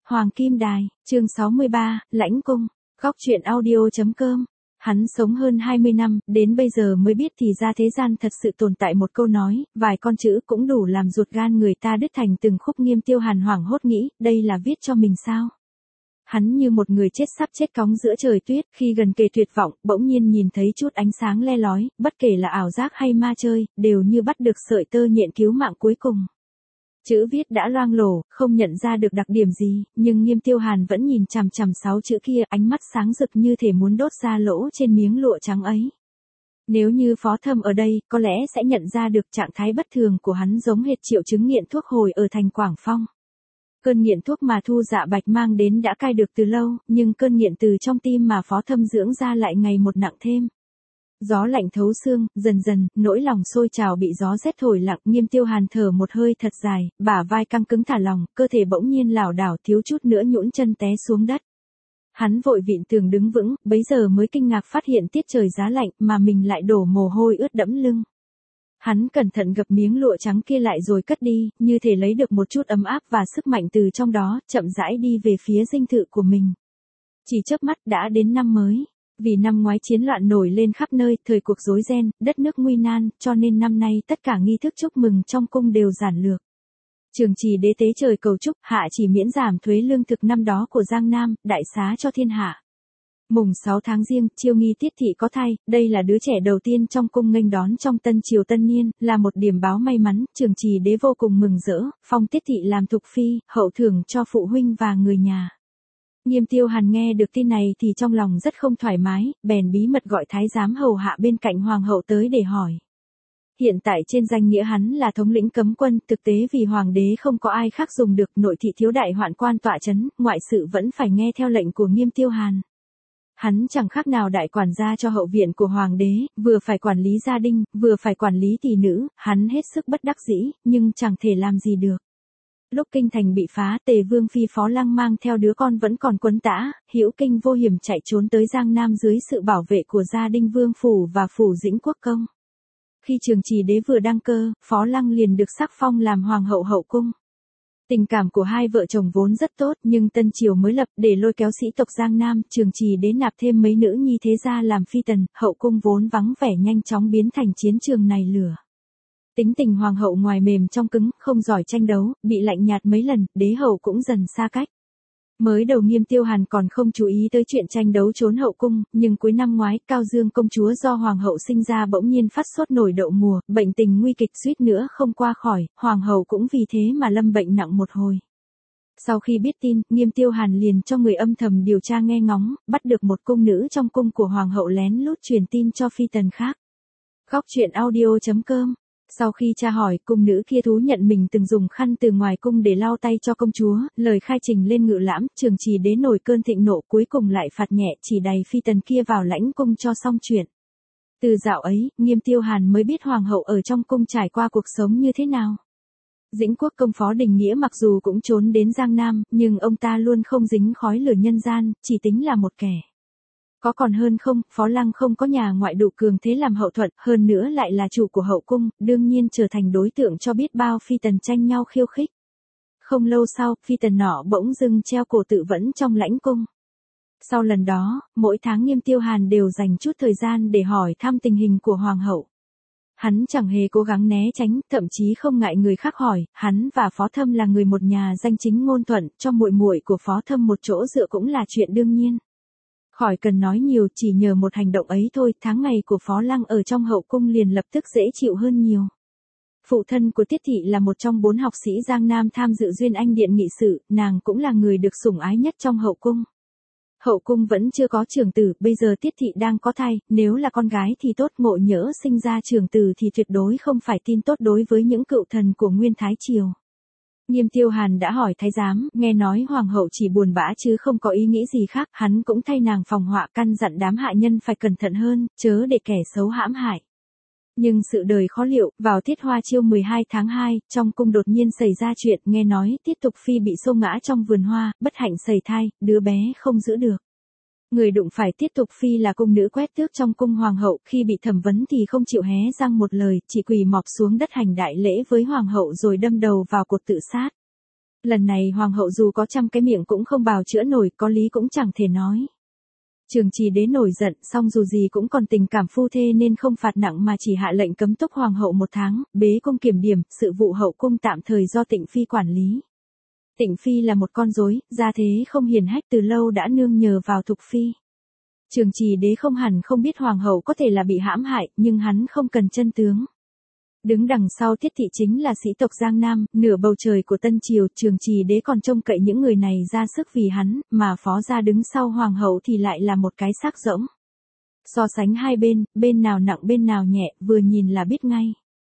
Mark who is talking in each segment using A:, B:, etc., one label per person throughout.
A: Hoàng Kim Đài, chương 63, Lãnh Cung, góc truyện audio.com. Hắn sống hơn 20 năm, đến bây giờ mới biết thì ra thế gian thật sự tồn tại một câu nói, vài con chữ cũng đủ làm ruột gan người ta đứt thành từng khúc. Nghiêm Tiêu Hàn hoảng hốt nghĩ, đây là viết cho mình sao? Hắn như một người chết sắp chết cóng giữa trời tuyết, khi gần kề tuyệt vọng, bỗng nhiên nhìn thấy chút ánh sáng le lói, bất kể là ảo giác hay ma chơi, đều như bắt được sợi tơ nhện cứu mạng cuối cùng. Chữ viết đã loang lổ, không nhận ra được đặc điểm gì, nhưng Nghiêm Tiêu Hàn vẫn nhìn chằm chằm 6 chữ kia, ánh mắt sáng rực như thể muốn đốt ra lỗ trên miếng lụa trắng ấy. Nếu như Phó Thâm ở đây, có lẽ sẽ nhận ra được trạng thái bất thường của hắn giống hệt triệu chứng nghiện thuốc hồi ở thành Quảng Phong. Cơn nghiện thuốc mà Thu Dạ Bạch mang đến đã cai được từ lâu, nhưng cơn nghiện từ trong tim mà Phó Thâm dưỡng ra lại ngày một nặng thêm. Gió lạnh thấu xương, dần dần, nỗi lòng sôi trào bị gió rét thổi lặng. Nghiêm Tiêu Hàn thở một hơi thật dài, bả vai căng cứng thả lỏng, cơ thể bỗng nhiên lảo đảo thiếu chút nữa nhũn chân té xuống đất. Hắn vội vịn tường đứng vững, bấy giờ mới kinh ngạc phát hiện tiết trời giá lạnh mà mình lại đổ mồ hôi ướt đẫm lưng. Hắn cẩn thận gập miếng lụa trắng kia lại rồi cất đi, như thể lấy được một chút ấm áp và sức mạnh từ trong đó, chậm rãi đi về phía dinh thự của mình. Chỉ chớp mắt đã đến năm mới. Vì năm ngoái chiến loạn nổi lên khắp nơi, thời cuộc rối ren, đất nước nguy nan, cho nên năm nay tất cả nghi thức chúc mừng trong cung đều giản lược. Trường Trì đế tế trời cầu chúc, hạ chỉ miễn giảm thuế lương thực năm đó của Giang Nam, đại xá cho thiên hạ. Mùng 6 tháng Giêng, Chiêu Nghi Tiết thị có thai, đây là đứa trẻ đầu tiên trong cung nghênh đón trong tân triều tân niên, là một điểm báo may mắn. Trường Trì đế vô cùng mừng rỡ, phong Tiết thị làm thục phi, hậu thưởng cho phụ huynh và người nhà. Nghiêm Tiêu Hàn nghe được tin này thì trong lòng rất không thoải mái, bèn bí mật gọi thái giám hầu hạ bên cạnh hoàng hậu tới để hỏi. Hiện tại trên danh nghĩa hắn là thống lĩnh cấm quân, thực tế vì hoàng đế không có ai khác dùng được, nội thị thiếu đại hoạn quan tọa chấn, ngoại sự vẫn phải nghe theo lệnh của Nghiêm Tiêu Hàn. Hắn chẳng khác nào đại quản gia cho hậu viện của hoàng đế, vừa phải quản lý gia đình, vừa phải quản lý tỷ nữ, hắn hết sức bất đắc dĩ, nhưng chẳng thể làm gì được. Lúc kinh thành bị phá, Tề Vương phi Phó Lăng mang theo đứa con vẫn còn quấn tã, hữu kinh vô hiểm chạy trốn tới Giang Nam dưới sự bảo vệ của gia đình Vương phủ và phủ Dĩnh Quốc công. Khi Trường Trì đế vừa đăng cơ, Phó Lăng liền được sắc phong làm hoàng hậu hậu cung. Tình cảm của hai vợ chồng vốn rất tốt, nhưng tân triều mới lập, để lôi kéo sĩ tộc Giang Nam, Trường Trì đế nạp thêm mấy nữ nhi thế gia làm phi tần, hậu cung vốn vắng vẻ nhanh chóng biến thành chiến trường nảy lửa. Tính tình hoàng hậu ngoài mềm trong cứng, không giỏi tranh đấu, bị lạnh nhạt mấy lần, đế hậu cũng dần xa cách. Mới đầu Nghiêm Tiêu Hàn còn không chú ý tới chuyện tranh đấu trốn hậu cung, nhưng cuối năm ngoái, Cao Dương công chúa do hoàng hậu sinh ra bỗng nhiên phát sốt nổi đậu mùa, bệnh tình nguy kịch suýt nữa không qua khỏi, hoàng hậu cũng vì thế mà lâm bệnh nặng một hồi. Sau khi biết tin, Nghiêm Tiêu Hàn liền cho người âm thầm điều tra nghe ngóng, bắt được một cung nữ trong cung của hoàng hậu lén lút truyền tin cho phi tần khác. Góc truyện audio.com. Sau khi tra hỏi, cung nữ kia thú nhận mình từng dùng khăn từ ngoài cung để lau tay cho công chúa, lời khai trình lên ngự lãm, Trường Trì đế nổi cơn thịnh nộ, cuối cùng lại phạt nhẹ, chỉ đày phi tần kia vào lãnh cung cho xong chuyện. Từ dạo ấy, Nghiêm Tiêu Hàn mới biết hoàng hậu ở trong cung trải qua cuộc sống như thế nào. Dĩnh Quốc công Phó Đình Nghĩa mặc dù cũng trốn đến Giang Nam, nhưng ông ta luôn không dính khói lửa nhân gian, chỉ tính là một kẻ. Có còn hơn không, Phó Lăng không có nhà ngoại đủ cường thế làm hậu thuận, hơn nữa lại là chủ của hậu cung, đương nhiên trở thành đối tượng cho biết bao phi tần tranh nhau khiêu khích. Không lâu sau, phi tần nọ bỗng dưng treo cổ tự vẫn trong lãnh cung. Sau lần đó, mỗi tháng Nghiêm Tiêu Hàn đều dành chút thời gian để hỏi thăm tình hình của hoàng hậu. Hắn chẳng hề cố gắng né tránh, thậm chí không ngại người khác hỏi, hắn và Phó Thâm là người một nhà danh chính ngôn thuận, cho muội muội của Phó Thâm một chỗ dựa cũng là chuyện đương nhiên. Khỏi cần nói nhiều, chỉ nhờ một hành động ấy thôi, tháng ngày của Phó Lăng ở trong hậu cung liền lập tức dễ chịu hơn nhiều. Phụ thân của Tiết thị là một trong 4 học sĩ Giang Nam tham dự Duyên Anh Điện nghị sự, nàng cũng là người được sủng ái nhất trong hậu cung. Hậu cung vẫn chưa có trưởng tử, bây giờ Tiết thị đang có thai, nếu là con gái thì tốt, ngộ nhỡ sinh ra trưởng tử thì tuyệt đối không phải tin tốt đối với những cựu thần của Nguyên Thái Triều. Nghiêm Tiêu Hàn đã hỏi thái giám, nghe nói hoàng hậu chỉ buồn bã chứ không có ý nghĩ gì khác, hắn cũng thay nàng phòng họa, căn dặn đám hạ nhân phải cẩn thận hơn, chớ để kẻ xấu hãm hại. Nhưng sự đời khó liệu, vào tiết hoa chiêu 12 tháng 2, trong cung đột nhiên xảy ra chuyện, nghe nói Tiết Tục Phi bị xô ngã trong vườn hoa, bất hạnh sẩy thai, đứa bé không giữ được. Người đụng phải Tiết Tục Phi là cung nữ quét tước trong cung hoàng hậu, khi bị thẩm vấn thì không chịu hé răng một lời, chỉ quỳ mọp xuống đất hành đại lễ với hoàng hậu rồi đâm đầu vào cột tự sát. Lần này hoàng hậu dù có trăm cái miệng cũng không bào chữa nổi, có lý cũng chẳng thể nói. Trường Trì Đế nổi giận, song dù gì cũng còn tình cảm phu thê nên không phạt nặng mà chỉ hạ lệnh cấm túc hoàng hậu 1 tháng, bế cung kiểm điểm, sự vụ hậu cung tạm thời do Tịnh Phi quản lý. Tịnh Phi là một con rối, gia thế không hiển hách, từ lâu đã nương nhờ vào Thục Phi. Trường Trì Đế không hẳn không biết hoàng hậu có thể là bị hãm hại, nhưng hắn không cần chân tướng. Đứng đằng sau Tiết thị chính là sĩ tộc Giang Nam, nửa bầu trời của Tân Triều, Trường Trì Đế còn trông cậy những người này ra sức vì hắn, mà phó gia đứng sau hoàng hậu thì lại là một cái xác rỗng. So sánh hai bên nào nặng bên nào nhẹ, vừa nhìn là biết ngay.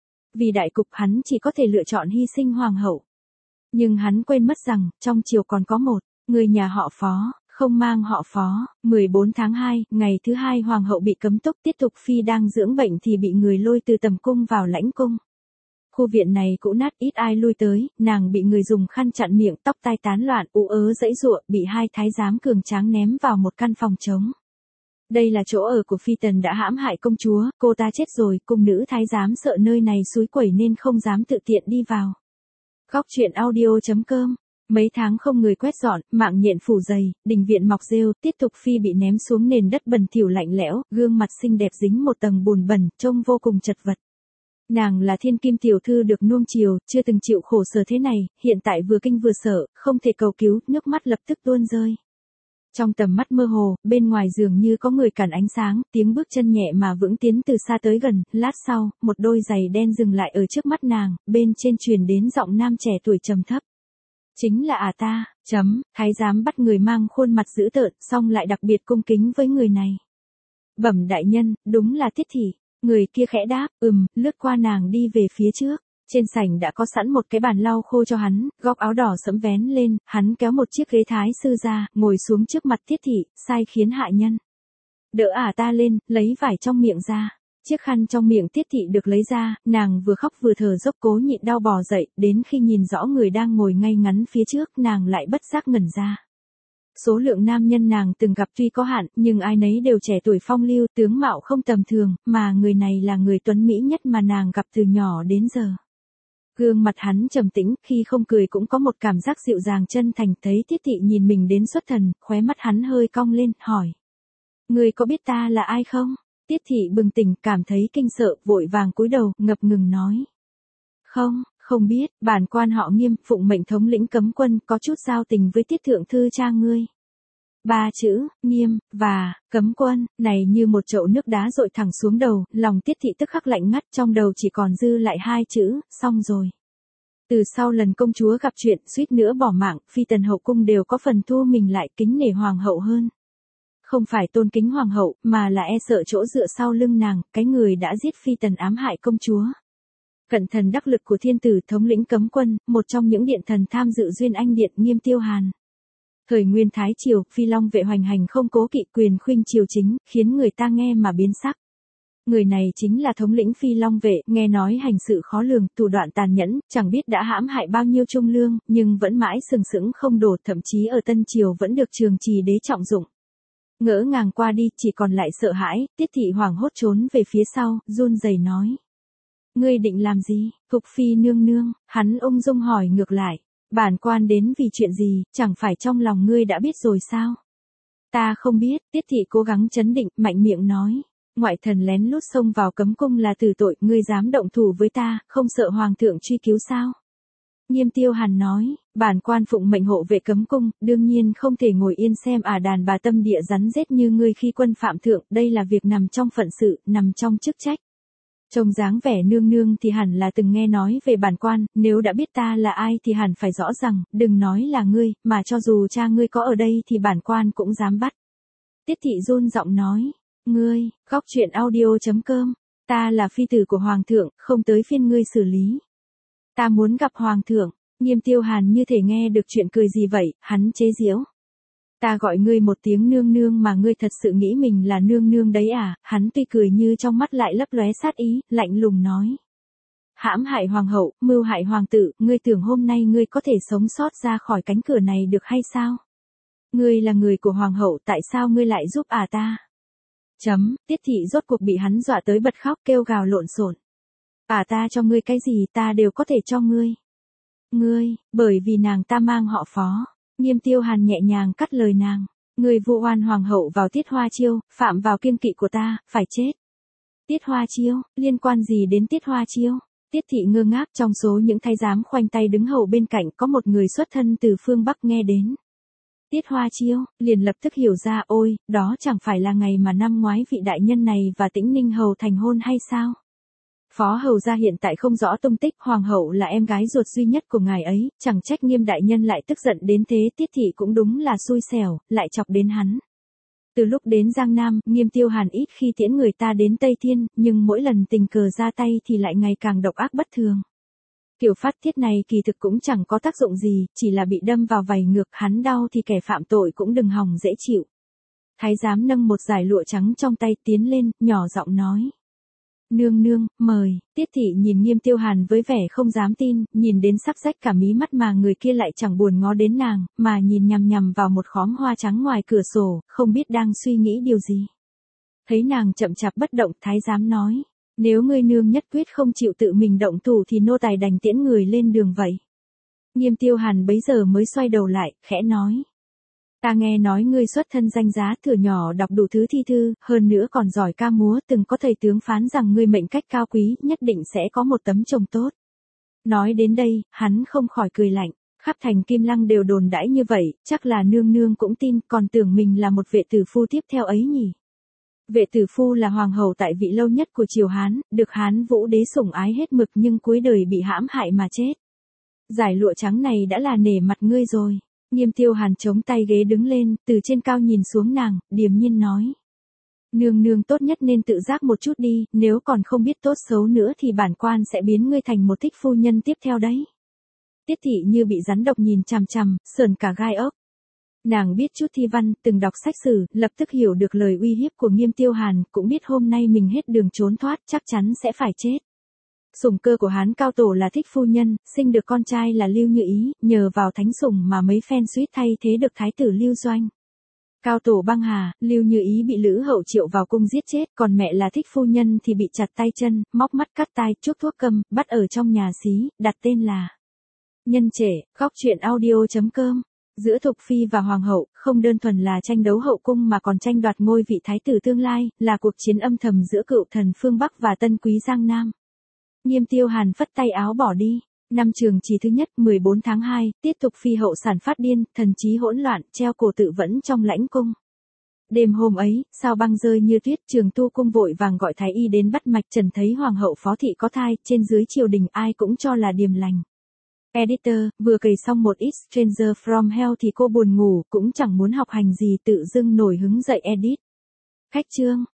A: Vì đại cục hắn chỉ có thể lựa chọn hy sinh hoàng hậu. Nhưng hắn quên mất rằng, trong triều còn có một người nhà họ Phó, không mang họ Phó. 14 tháng 2, ngày thứ 2 hoàng hậu bị cấm túc, Tiết Thục Phi đang dưỡng bệnh thì bị người lôi từ tầm cung vào lãnh cung. Khu viện này cũ nát, ít ai lui tới, nàng bị người dùng khăn chặn miệng, tóc tai tán loạn, ú ớ giãy giụa, bị 2 thái giám cường tráng ném vào một căn phòng trống. Đây là chỗ ở của Phi Tần đã hãm hại công chúa, cô ta chết rồi, cung nữ thái giám sợ nơi này xúi quẩy nên không dám tự tiện đi vào. Góc truyện audio.com. Mấy tháng không người quét dọn, mạng nhện phủ dày, đình viện mọc rêu, Tiết Thục Phi bị ném xuống nền đất bẩn thỉu lạnh lẽo, gương mặt xinh đẹp dính một tầng bùn bẩn, trông vô cùng chật vật. Nàng là thiên kim tiểu thư được nuông chiều, chưa từng chịu khổ sở thế này, hiện tại vừa kinh vừa sợ, không thể cầu cứu, nước mắt lập tức tuôn rơi. Trong tầm mắt mơ hồ, bên ngoài dường như có người cản ánh sáng, tiếng bước chân nhẹ mà vững tiến từ xa tới gần, lát sau, một đôi giày đen dừng lại ở trước mắt nàng, bên trên truyền đến giọng nam trẻ tuổi trầm thấp. Chính là ta, thái giám bắt người mang khuôn mặt dữ tợn, song lại đặc biệt cung kính với người này. Bẩm đại nhân, đúng là Tiết thị. Người kia khẽ đáp, lướt qua nàng đi về phía trước. Trên sảnh đã có sẵn một cái bàn lau khô cho hắn, góc áo đỏ sẫm vén lên, hắn kéo một chiếc ghế thái sư ra, ngồi xuống trước mặt Tiết thị, sai khiến hạ nhân. Đỡ ta lên, lấy vải trong miệng ra. Chiếc khăn trong miệng Tiết thị được lấy ra, nàng vừa khóc vừa thở dốc cố nhịn đau bò dậy, đến khi nhìn rõ người đang ngồi ngay ngắn phía trước, nàng lại bất giác ngẩn ra. Số lượng nam nhân nàng từng gặp tuy có hạn, nhưng ai nấy đều trẻ tuổi phong lưu, tướng mạo không tầm thường, mà người này là người tuấn mỹ nhất mà nàng gặp từ nhỏ đến giờ. Gương mặt hắn trầm tĩnh, khi không cười cũng có một cảm giác dịu dàng chân thành, thấy Tiết thị nhìn mình đến xuất thần, khóe mắt hắn hơi cong lên, hỏi. Người có biết ta là ai không? Tiết thị bừng tỉnh, cảm thấy kinh sợ, vội vàng cúi đầu, ngập ngừng nói. Không biết, bản quan họ Nghiêm, phụng mệnh thống lĩnh cấm quân, có chút giao tình với Tiết thượng thư cha ngươi. 3 chữ, Nghiêm, và, cấm quân, này như một chậu nước đá dội thẳng xuống đầu, lòng Tiết thị tức khắc lạnh ngắt, trong đầu chỉ còn dư lại 2 chữ, xong rồi. Từ sau lần công chúa gặp chuyện, suýt nữa bỏ mạng, Phi Tần hậu cung đều có phần thu mình lại kính nể hoàng hậu hơn. Không phải tôn kính hoàng hậu, mà là e sợ chỗ dựa sau lưng nàng, cái người đã giết Phi Tần ám hại công chúa. Cận thần đắc lực của thiên tử thống lĩnh cấm quân, một trong những điện thần tham dự Duyên Anh Điện, Nghiêm Tiêu Hàn. Thời Nguyên Thái Triều, Phi Long vệ hoành hành không cố kỵ, quyền khuynh triều chính, khiến người ta nghe mà biến sắc. Người này chính là thống lĩnh Phi Long vệ, nghe nói hành sự khó lường, thủ đoạn tàn nhẫn, chẳng biết đã hãm hại bao nhiêu trung lương, nhưng vẫn mãi sừng sững không đổ, thậm chí ở Tân Triều vẫn được Trường Trì Đế trọng dụng. Ngỡ ngàng qua đi, chỉ còn lại sợ hãi, Tiết thị hoảng hốt trốn về phía sau, run rẩy nói. Ngươi định làm gì, Thục Phi nương nương? Hắn ung dung hỏi ngược lại. Bản quan đến vì chuyện gì, chẳng phải trong lòng ngươi đã biết rồi sao? Ta không biết, Tiết thị cố gắng trấn định, mạnh miệng nói. Ngoại thần lén lút xông vào cấm cung là tử tội, ngươi dám động thủ với ta, không sợ hoàng thượng truy cứu sao? Nghiêm Tiêu Hàn nói, bản quan phụng mệnh hộ vệ cấm cung, đương nhiên không thể ngồi yên xem đàn bà tâm địa rắn rết như ngươi khi quân phạm thượng, đây là việc nằm trong phận sự, nằm trong chức trách. Trông dáng vẻ nương nương thì hẳn là từng nghe nói về bản quan, nếu đã biết ta là ai thì hẳn phải rõ rằng, đừng nói là ngươi, mà cho dù cha ngươi có ở đây thì bản quan cũng dám bắt. Tiết thị run giọng nói, ngươi, góc truyện audio.com, ta là phi tử của hoàng thượng, không tới phiên ngươi xử lý. Ta muốn gặp hoàng thượng. Nghiêm Tiêu Hàn như thể nghe được chuyện cười gì vậy, hắn chế giễu. Ta gọi ngươi một tiếng nương nương mà ngươi thật sự nghĩ mình là nương nương đấy à? Hắn tuy cười như trong mắt lại lấp lóe sát ý, lạnh lùng nói. Hãm hại hoàng hậu, mưu hại hoàng tử, ngươi tưởng hôm nay ngươi có thể sống sót ra khỏi cánh cửa này được hay sao? Ngươi là người của hoàng hậu, tại sao ngươi lại giúp ta? Tiết thị rốt cuộc bị hắn dọa tới bật khóc, kêu gào lộn xộn. Ta cho ngươi cái gì ta đều có thể cho ngươi. Ngươi, bởi vì nàng ta mang họ Phó. Nghiêm Tiêu Hàn nhẹ nhàng cắt lời nàng. Ngươi vu oan hoàng hậu vào Tiết Hoa Chiêu, phạm vào kiêng kỵ của ta, phải chết. Tiết Hoa Chiêu, liên quan gì đến Tiết Hoa Chiêu? Tiết thị ngơ ngác, trong số những thái giám khoanh tay đứng hầu bên cạnh có một người xuất thân từ phương Bắc nghe đến. Tiết Hoa Chiêu, liền lập tức hiểu ra, ôi, đó chẳng phải là ngày mà năm ngoái vị đại nhân này và Tĩnh Ninh hầu thành hôn hay sao? Phó hầu gia hiện tại không rõ tung tích, hoàng hậu là em gái ruột duy nhất của ngài ấy, chẳng trách Nghiêm đại nhân lại tức giận đến thế. Tiết thị cũng đúng là xui xẻo, lại chọc đến hắn. Từ lúc đến Giang Nam, Nghiêm Tiêu Hàn ít khi tiễn người ta đến Tây Thiên, nhưng mỗi lần tình cờ ra tay thì lại ngày càng độc ác bất thường. Kiểu phát tiết này kỳ thực cũng chẳng có tác dụng gì, chỉ là bị đâm vào vảy ngược, hắn đau thì kẻ phạm tội cũng đừng hòng dễ chịu. Thái giám nâng một dải lụa trắng trong tay tiến lên, nhỏ giọng nói. Nương nương, mời. Tiết thị nhìn Nghiêm Tiêu Hàn với vẻ không dám tin, nhìn đến sắc rách cả mí mắt mà người kia lại chẳng buồn ngó đến nàng, mà nhìn nhằm nhằm vào một khóm hoa trắng ngoài cửa sổ, không biết đang suy nghĩ điều gì. Thấy nàng chậm chạp bất động, thái giám nói. Nếu ngươi nương nhất quyết không chịu tự mình động thủ thì nô tài đành tiễn người lên đường vậy. Nghiêm Tiêu Hàn bấy giờ mới xoay đầu lại, khẽ nói. Ta nghe nói ngươi xuất thân danh giá, thuở nhỏ đọc đủ thứ thi thư, hơn nữa còn giỏi ca múa, từng có thầy tướng phán rằng ngươi mệnh cách cao quý, nhất định sẽ có một tấm chồng tốt. Nói đến đây, hắn không khỏi cười lạnh, khắp thành Kim Lăng đều đồn đãi như vậy, chắc là nương nương cũng tin, còn tưởng mình là một vệ tử phu tiếp theo ấy nhỉ. Vệ tử phu là hoàng hậu tại vị lâu nhất của triều Hán, được Hán Vũ đế sủng ái hết mực nhưng cuối đời bị hãm hại mà chết. Giải lụa trắng này đã là nể mặt ngươi rồi. Nghiêm Tiêu Hàn chống tay ghế đứng lên, từ trên cao nhìn xuống nàng, điềm nhiên nói. Nương nương tốt nhất nên tự giác một chút đi, nếu còn không biết tốt xấu nữa thì bản quan sẽ biến ngươi thành một thích phu nhân tiếp theo đấy. Tiết thị như bị rắn độc nhìn chằm chằm, sờn cả gai ốc. Nàng biết chút thi văn, từng đọc sách sử, lập tức hiểu được lời uy hiếp của Nghiêm Tiêu Hàn, cũng biết hôm nay mình hết đường trốn thoát, chắc chắn sẽ phải chết. Sủng cơ của Hán cao tổ là thích phu nhân, sinh được con trai là Lưu Như Ý, nhờ vào thánh sủng mà mấy phen suýt thay thế được thái tử Lưu Doanh. Cao tổ băng hà, Lưu Như Ý bị Lữ Hậu Triệu vào cung giết chết, còn mẹ là thích phu nhân thì bị chặt tay chân, móc mắt cắt tai, chuốc thuốc câm, bắt ở trong nhà xí, đặt tên là Nhân Trẻ. Góc truyện audio.com. Giữa Thục Phi và Hoàng hậu, không đơn thuần là tranh đấu hậu cung mà còn tranh đoạt ngôi vị thái tử tương lai, là cuộc chiến âm thầm giữa cựu thần phương Bắc và tân quý Giang Nam. Nghiêm Tiêu Hàn phất tay áo bỏ đi. Năm Trường Chì thứ nhất, 14 tháng 2, Tiết Thục Phi hậu sản phát điên, thần trí hỗn loạn, treo cổ tự vẫn trong lãnh cung. Đêm hôm ấy, sao băng rơi như tuyết, Trường Tu cung vội vàng gọi thái y đến bắt mạch trần, thấy hoàng hậu Phó thị có thai, trên dưới triều đình ai cũng cho là điềm lành. Editor, vừa cày xong một ít Stranger from Hell thì cô buồn ngủ, cũng chẳng muốn học hành gì, tự dưng nổi hứng dậy edit. Khách chương.